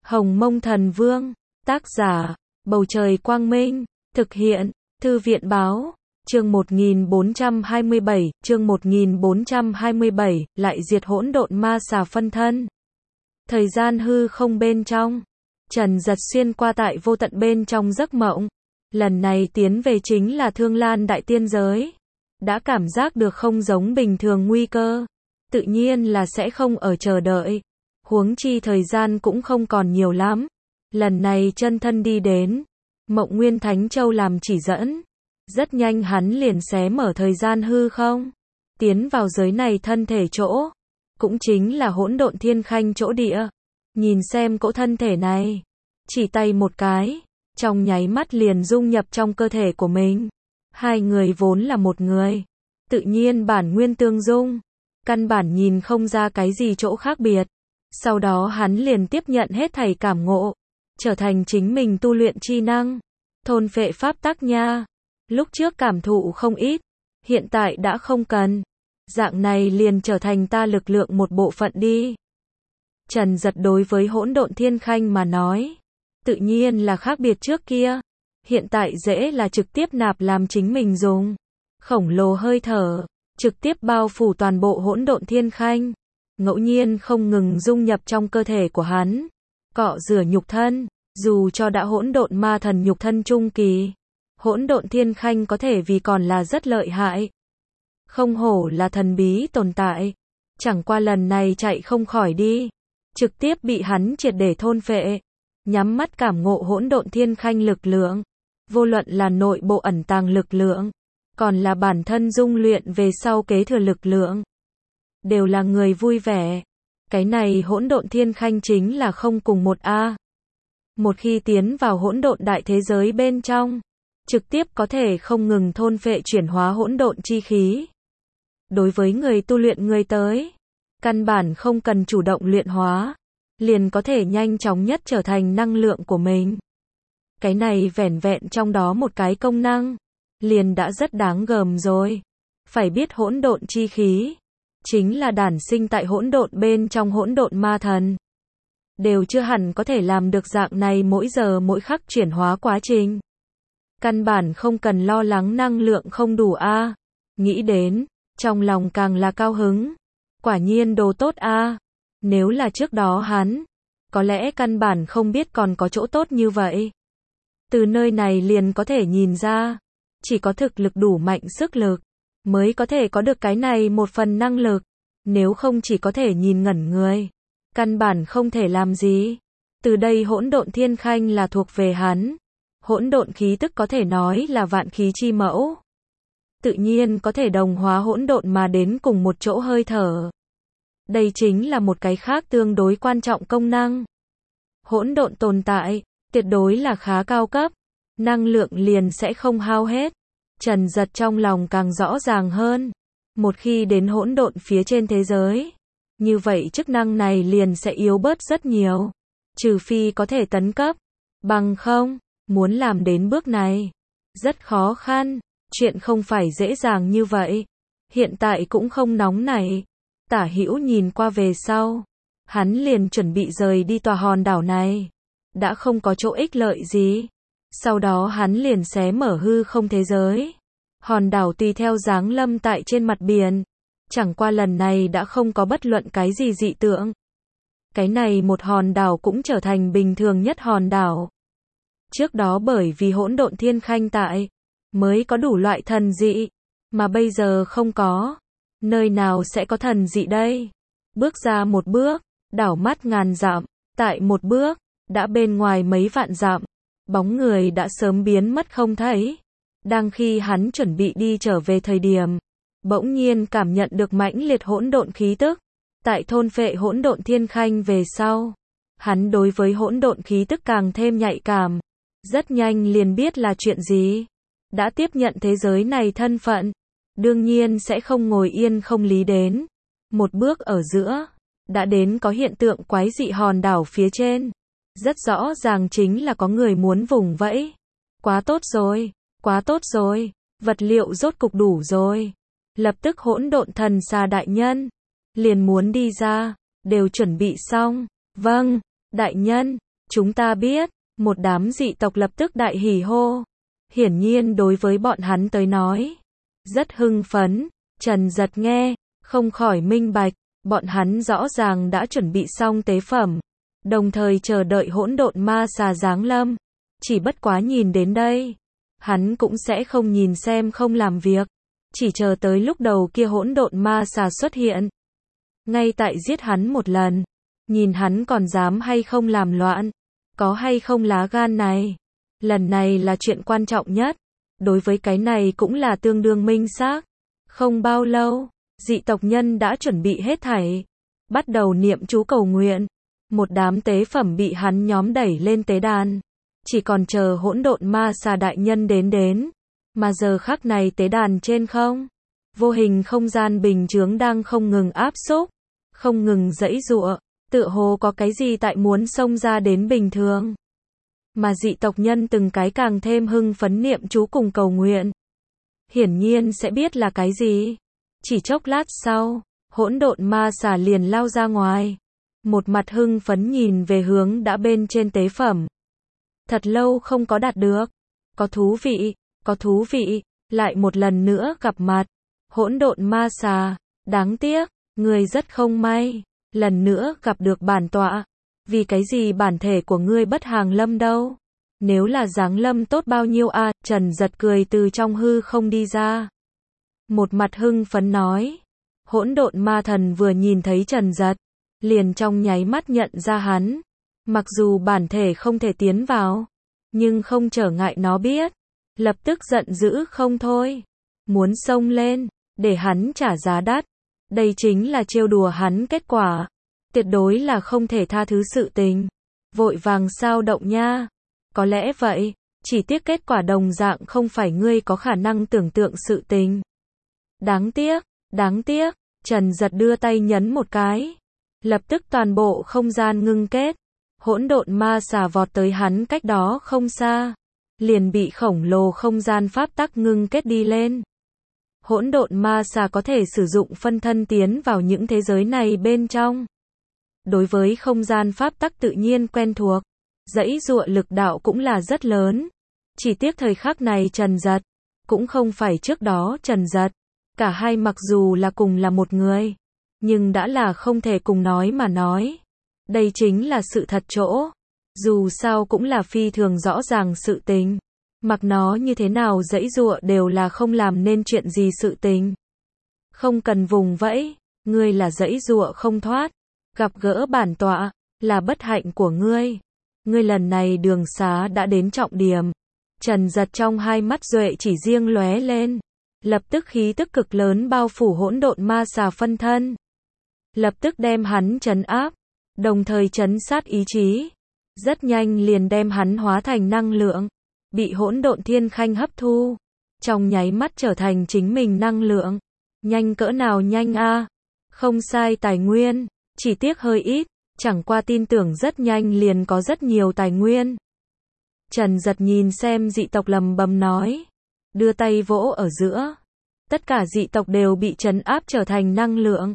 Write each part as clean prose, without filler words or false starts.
Hồng Mông Thần Vương, tác giả, Bầu Trời Quang Minh, thực hiện, Thư viện Báo, chương 1427, lại diệt hỗn độn ma xà phân thân. Thời gian hư không bên trong, Trần Giật xuyên qua tại vô tận bên trong giấc mộng. Lần này tiến về chính là Thương Lan đại tiên giới. Đã cảm giác được không giống bình thường nguy cơ. Tự nhiên là sẽ không ở chờ đợi. Huống chi thời gian cũng không còn nhiều lắm. Lần này chân thân đi đến, Mộng Nguyên Thánh Châu làm chỉ dẫn. Rất nhanh hắn liền xé mở thời gian hư không. Tiến vào giới này thân thể chỗ. Cũng chính là hỗn độn thiên khanh chỗ địa. Nhìn xem cỗ thân thể này. Chỉ tay một cái. Trong nháy mắt liền dung nhập trong cơ thể của mình. Hai người vốn là một người. Tự nhiên bản nguyên tương dung. Căn bản nhìn không ra cái gì chỗ khác biệt. Sau đó hắn liền tiếp nhận hết thảy cảm ngộ. Trở thành chính mình tu luyện chi năng. Thôn phệ pháp tắc nha. Lúc trước cảm thụ không ít. Hiện tại đã không cần. Dạng này liền trở thành ta lực lượng một bộ phận đi. Trần Giật đối với hỗn độn thiên khanh mà nói. Tự nhiên là khác biệt trước kia. Hiện tại dễ là trực tiếp nạp làm chính mình dùng. Khổng lồ hơi thở. Trực tiếp bao phủ toàn bộ hỗn độn thiên khanh. Ngẫu nhiên không ngừng dung nhập trong cơ thể của hắn. Cọ rửa nhục thân. Dù cho đã hỗn độn ma thần nhục thân trung kỳ. Hỗn độn thiên khanh có thể vì còn là rất lợi hại. Không hổ là thần bí tồn tại. Chẳng qua lần này chạy không khỏi đi. Trực tiếp bị hắn triệt để thôn phệ. Nhắm mắt cảm ngộ hỗn độn thiên khanh lực lượng. Vô luận là nội bộ ẩn tàng lực lượng. Còn là bản thân dung luyện về sau kế thừa lực lượng. Đều là người vui vẻ. Cái này hỗn độn thiên khanh chính là không cùng một A. Một khi tiến vào hỗn độn đại thế giới bên trong. Trực tiếp có thể không ngừng thôn phệ chuyển hóa hỗn độn chi khí. Đối với người tu luyện người tới. Căn bản không cần chủ động luyện hóa. Liền có thể nhanh chóng nhất trở thành năng lượng của mình. Cái này vẻn vẹn trong đó một cái công năng. Liền đã rất đáng gờm rồi. Phải biết hỗn độn chi khí. Chính là đản sinh tại hỗn độn bên trong hỗn độn ma thần. Đều chưa hẳn có thể làm được dạng này mỗi giờ mỗi khắc chuyển hóa quá trình. Căn bản không cần lo lắng năng lượng không đủ a. Nghĩ đến, trong lòng càng là cao hứng. Quả nhiên đồ tốt a. Nếu là trước đó hắn, có lẽ căn bản không biết còn có chỗ tốt như vậy. Từ nơi này liền có thể nhìn ra, chỉ có thực lực đủ mạnh sức lực, mới có thể có được cái này một phần năng lực. Nếu không chỉ có thể nhìn ngẩn người, căn bản không thể làm gì. Từ đây hỗn độn thiên khanh là thuộc về hắn. Hỗn độn khí tức có thể nói là vạn khí chi mẫu. Tự nhiên có thể đồng hóa hỗn độn mà đến cùng một chỗ hơi thở. Đây chính là một cái khác tương đối quan trọng công năng. Hỗn độn tồn tại, tuyệt đối là khá cao cấp. Năng lượng liền sẽ không hao hết. Trần Giật trong lòng càng rõ ràng hơn. Một khi đến hỗn độn phía trên thế giới, như vậy chức năng này liền sẽ yếu bớt rất nhiều. Trừ phi có thể tấn cấp. Bằng không, muốn làm đến bước này, rất khó khăn. Chuyện không phải dễ dàng như vậy. Hiện tại cũng không nóng nảy. Tả Hữu nhìn qua về sau. Hắn liền chuẩn bị rời đi tòa hòn đảo này. Đã không có chỗ ích lợi gì. Sau đó hắn liền xé mở hư không thế giới. Hòn đảo tùy theo giáng lâm tại trên mặt biển. Chẳng qua lần này đã không có bất luận cái gì dị tượng. Cái này một hòn đảo cũng trở thành bình thường nhất hòn đảo. Trước đó bởi vì hỗn độn thiên khanh tại, mới có đủ loại thần dị. Mà bây giờ không có. Nơi nào sẽ có thần dị đây? Bước ra một bước, đảo mắt ngàn dặm. Tại một bước, đã bên ngoài mấy vạn dặm. Bóng người đã sớm biến mất không thấy. Đang khi hắn chuẩn bị đi trở về thời điểm, bỗng nhiên cảm nhận được mãnh liệt hỗn độn khí tức. Tại thôn phệ hỗn độn thiên khanh về sau, hắn đối với hỗn độn khí tức càng thêm nhạy cảm. Rất nhanh liền biết là chuyện gì. Đã tiếp nhận thế giới này thân phận, đương nhiên sẽ không ngồi yên không lý đến. Một bước ở giữa, đã đến có hiện tượng quái dị hòn đảo phía trên. Rất rõ ràng chính là có người muốn vùng vẫy. Quá tốt rồi, quá tốt rồi, vật liệu rốt cục đủ rồi. Lập tức hỗn độn thần xà đại nhân liền muốn đi ra, đều chuẩn bị xong. Vâng, đại nhân, chúng ta biết, một đám dị tộc lập tức đại hỉ hô. Hiển nhiên đối với bọn hắn tới nói, rất hưng phấn. Trần Giật nghe, không khỏi minh bạch, bọn hắn rõ ràng đã chuẩn bị xong tế phẩm, đồng thời chờ đợi hỗn độn ma xà giáng lâm. Chỉ bất quá nhìn đến đây, hắn cũng sẽ không nhìn xem không làm việc, chỉ chờ tới lúc đầu kia hỗn độn ma xà xuất hiện. Ngay tại giết hắn một lần, nhìn hắn còn dám hay không làm loạn, có hay không lá gan này. Lần này là chuyện quan trọng nhất, đối với cái này cũng là tương đương minh xác. Không bao lâu, dị tộc nhân đã chuẩn bị hết thảy, bắt đầu niệm chú cầu nguyện. Một đám tế phẩm bị hắn nhóm đẩy lên tế đàn, chỉ còn chờ hỗn độn ma xà đại nhân đến. Mà giờ khắc này tế đàn trên không, vô hình không gian bình chướng đang không ngừng áp xúc, không ngừng giãy giụa, tựa hồ có cái gì tại muốn xông ra đến bình thường. Mà dị tộc nhân từng cái càng thêm hưng phấn niệm chú cùng cầu nguyện. Hiển nhiên sẽ biết là cái gì. Chỉ chốc lát sau, hỗn độn ma xà liền lao ra ngoài. Một mặt hưng phấn nhìn về hướng đã bên trên tế phẩm. Thật lâu không có đạt được. Có thú vị, lại một lần nữa gặp mặt. Hỗn độn ma xà, đáng tiếc, ngươi rất không may. Lần nữa gặp được bản tọa. Vì cái gì bản thể của ngươi bất hàng lâm đâu? Nếu là giáng lâm tốt bao nhiêu a? Trần Giật cười từ trong hư không đi ra. Một mặt hưng phấn nói. Hỗn độn ma thần vừa nhìn thấy Trần Giật, liền trong nháy mắt nhận ra hắn. Mặc dù bản thể không thể tiến vào, nhưng không trở ngại nó biết. Lập tức giận dữ không thôi. Muốn xông lên, để hắn trả giá đắt. Đây chính là trêu đùa hắn kết quả. Tuyệt đối là không thể tha thứ sự tình. Vội vàng sao động nha. Có lẽ vậy, chỉ tiếc kết quả đồng dạng không phải ngươi có khả năng tưởng tượng sự tình. Đáng tiếc, Trần Giật đưa tay nhấn một cái. Lập tức toàn bộ không gian ngưng kết. Hỗn độn ma xà vọt tới hắn cách đó không xa. Liền bị khổng lồ không gian pháp tắc ngưng kết đi lên. Hỗn độn ma xà có thể sử dụng phân thân tiến vào những thế giới này bên trong. Đối với không gian pháp tắc tự nhiên quen thuộc, giãy giụa lực đạo cũng là rất lớn. Chỉ tiếc thời khắc này Trần Giật, cũng không phải trước đó Trần Giật. Cả hai mặc dù là cùng là một người, nhưng đã là không thể cùng nói mà nói. Đây chính là sự thật chỗ. Dù sao cũng là phi thường rõ ràng sự tình. Mặc nó như thế nào giãy giụa đều là không làm nên chuyện gì sự tình. Không cần vùng vẫy, ngươi là giãy giụa không thoát. Gặp gỡ bản tọa, là bất hạnh của ngươi. Ngươi lần này đường xá đã đến trọng điểm. Trần Giật trong hai mắt duệ chỉ riêng lóe lên. Lập tức khí tức cực lớn bao phủ hỗn độn ma xà phân thân. Lập tức đem hắn trấn áp, đồng thời trấn sát ý chí. Rất nhanh liền đem hắn hóa thành năng lượng, bị hỗn độn thiên khanh hấp thu. Trong nháy mắt trở thành chính mình năng lượng. Nhanh cỡ nào nhanh a? Không sai tài nguyên. Chỉ tiếc hơi ít, chẳng qua tin tưởng rất nhanh liền có rất nhiều tài nguyên. Trần Giật nhìn xem dị tộc lầm bầm nói. Đưa tay vỗ ở giữa. Tất cả dị tộc đều bị trấn áp trở thành năng lượng.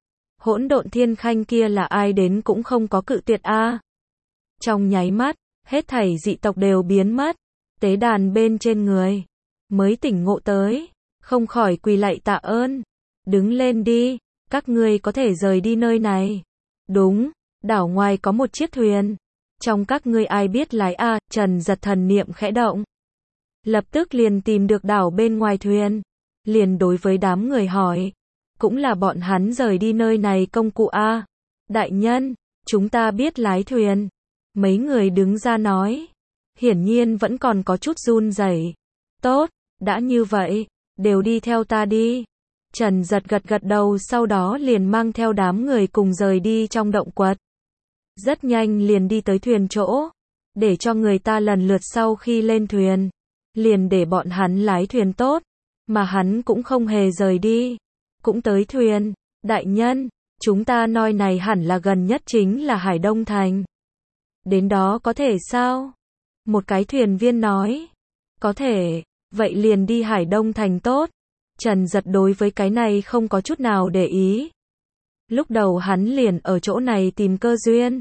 Hỗn độn thiên khanh kia là ai đến cũng không có cự tuyệt a. Trong nháy mắt, hết thảy dị tộc đều biến mất. Tế đàn bên trên người mới tỉnh ngộ tới, không khỏi quỳ lạy tạ ơn. Đứng lên đi. Các ngươi có thể rời đi nơi này. Đúng, đảo ngoài có một chiếc thuyền. Trong các ngươi ai biết lái a? Trần Giật thần niệm khẽ động. Lập tức liền tìm được đảo bên ngoài thuyền. Liền đối với đám người hỏi. Cũng là bọn hắn rời đi nơi này công cụ a. Đại nhân, chúng ta biết lái thuyền. Mấy người đứng ra nói. Hiển nhiên vẫn còn có chút run rẩy. Tốt, đã như vậy, đều đi theo ta đi. Trần Giật gật đầu sau đó liền mang theo đám người cùng rời đi trong động quật. Rất nhanh liền đi tới thuyền chỗ. Để cho người ta lần lượt sau khi lên thuyền. Liền để bọn hắn lái thuyền tốt. Mà hắn cũng không hề rời đi. Cũng tới thuyền. Đại nhân, chúng ta nơi này hẳn là gần nhất chính là Hải Đông Thành. Đến đó có thể sao? Một cái thuyền viên nói. Có thể, vậy liền đi Hải Đông Thành tốt. Trần Giật đối với cái này không có chút nào để ý. Lúc đầu hắn liền ở chỗ này tìm cơ duyên.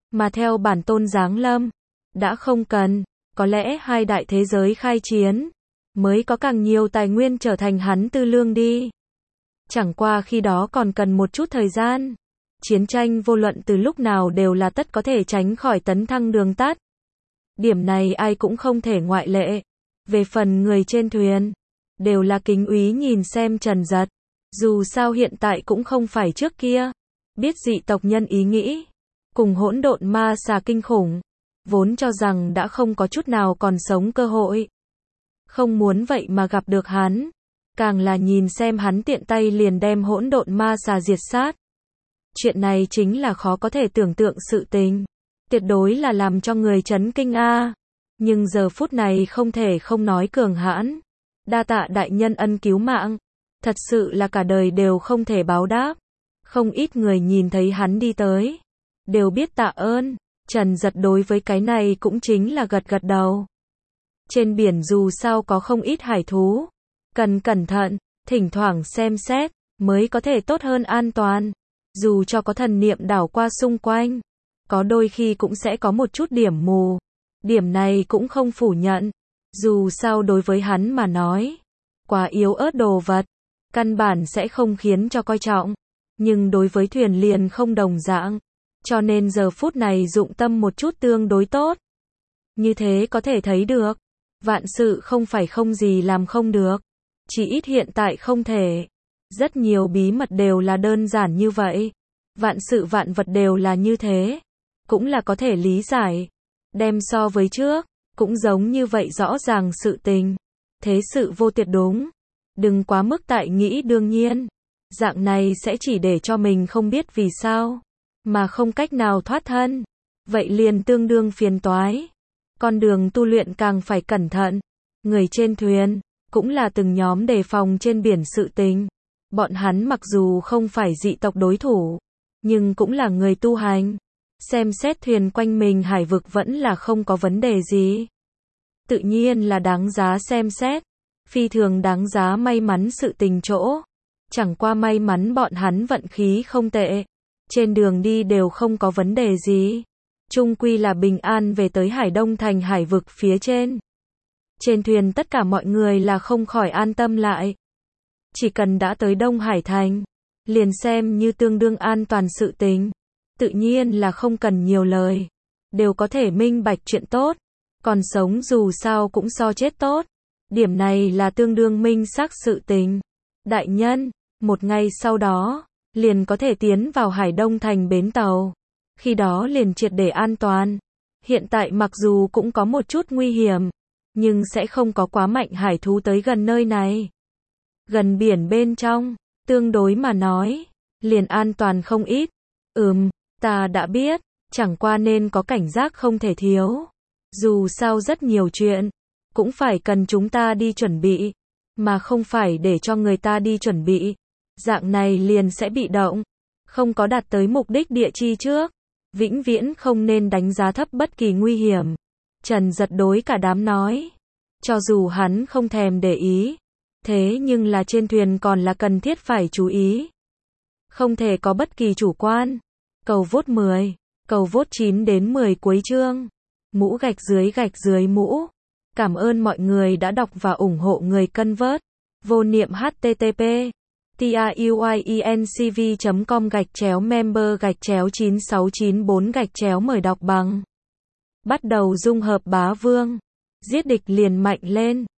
Mà theo bản tôn giáng lâm, đã không cần, có lẽ hai đại thế giới khai chiến, mới có càng nhiều tài nguyên trở thành hắn tư lương đi. Chẳng qua khi đó còn cần một chút thời gian. Chiến tranh vô luận từ lúc nào đều là tất có thể tránh khỏi tấn thăng đường tắt. Điểm này ai cũng không thể ngoại lệ. Về phần người trên thuyền, đều là kính úy nhìn xem Trần Dật. Dù sao hiện tại cũng không phải trước kia. Biết dị tộc nhân ý nghĩ, cùng hỗn độn ma xà kinh khủng, vốn cho rằng đã không có chút nào còn sống cơ hội. Không muốn vậy mà gặp được hắn, càng là nhìn xem hắn tiện tay liền đem hỗn độn ma xà diệt sát. Chuyện này chính là khó có thể tưởng tượng sự tình, tuyệt đối là làm cho người chấn kinh a. Nhưng giờ phút này không thể không nói cường hãn. Đa tạ đại nhân ân cứu mạng, thật sự là cả đời đều không thể báo đáp. Không ít người nhìn thấy hắn đi tới, đều biết tạ ơn. Trần Dật đối với cái này cũng chính là gật gật đầu. Trên biển dù sao có không ít hải thú, cần cẩn thận, thỉnh thoảng xem xét, mới có thể tốt hơn an toàn. Dù cho có thần niệm đảo qua xung quanh, có đôi khi cũng sẽ có một chút điểm mù. Điểm này cũng không phủ nhận. Dù sao đối với hắn mà nói, quá yếu ớt đồ vật, căn bản sẽ không khiến cho coi trọng. Nhưng đối với thuyền liền không đồng dạng. Cho nên giờ phút này dụng tâm một chút tương đối tốt. Như thế có thể thấy được, vạn sự không phải không gì làm không được. Chỉ ít hiện tại không thể. Rất nhiều bí mật đều là đơn giản như vậy. Vạn sự vạn vật đều là như thế. Cũng là có thể lý giải. Đem so với trước, cũng giống như vậy rõ ràng sự tình. Thế sự vô tuyệt đúng. Đừng quá mức tại nghĩ đương nhiên. Dạng này sẽ chỉ để cho mình không biết vì sao, mà không cách nào thoát thân. Vậy liền tương đương phiền toái. Con đường tu luyện càng phải cẩn thận. Người trên thuyền, cũng là từng nhóm đề phòng trên biển sự tình. Bọn hắn mặc dù không phải dị tộc đối thủ, nhưng cũng là người tu hành. Xem xét thuyền quanh mình hải vực vẫn là không có vấn đề gì. Tự nhiên là đáng giá xem xét. Phi thường đáng giá may mắn sự tình chỗ. Chẳng qua may mắn bọn hắn vận khí không tệ. Trên đường đi đều không có vấn đề gì. Chung quy là bình an về tới Hải Đông thành hải vực phía trên. Trên thuyền tất cả mọi người là không khỏi an tâm lại. Chỉ cần đã tới Đông Hải thành, liền xem như tương đương an toàn sự tình. Tự nhiên là không cần nhiều lời. Đều có thể minh bạch chuyện tốt. Còn sống dù sao cũng so chết tốt. Điểm này là tương đương minh xác sự tình. Đại nhân, một ngày sau đó, liền có thể tiến vào Hải Đông thành bến tàu. Khi đó liền triệt để an toàn. Hiện tại mặc dù cũng có một chút nguy hiểm, nhưng sẽ không có quá mạnh hải thú tới gần nơi này. Gần biển bên trong, tương đối mà nói, liền an toàn không ít. Ta đã biết, chẳng qua nên có cảnh giác không thể thiếu. Dù sao rất nhiều chuyện, cũng phải cần chúng ta đi chuẩn bị, mà không phải để cho người ta đi chuẩn bị. Dạng này liền sẽ bị động, không có đạt tới mục đích địa chi trước. Vĩnh viễn không nên đánh giá thấp bất kỳ nguy hiểm. Trần Dật đối cả đám nói. Cho dù hắn không thèm để ý, thế nhưng là trên thuyền còn là cần thiết phải chú ý. Không thể có bất kỳ chủ quan. Cầu vote 10, cầu vote 9 đến 10 cuối chương. Mũ gạch dưới mũ. Cảm ơn mọi người đã đọc và ủng hộ người cân vớt. Vô niệm http truyencv.com/member/9694 mời đọc bằng. Bắt đầu dung hợp bá vương. Giết địch liền mạnh lên.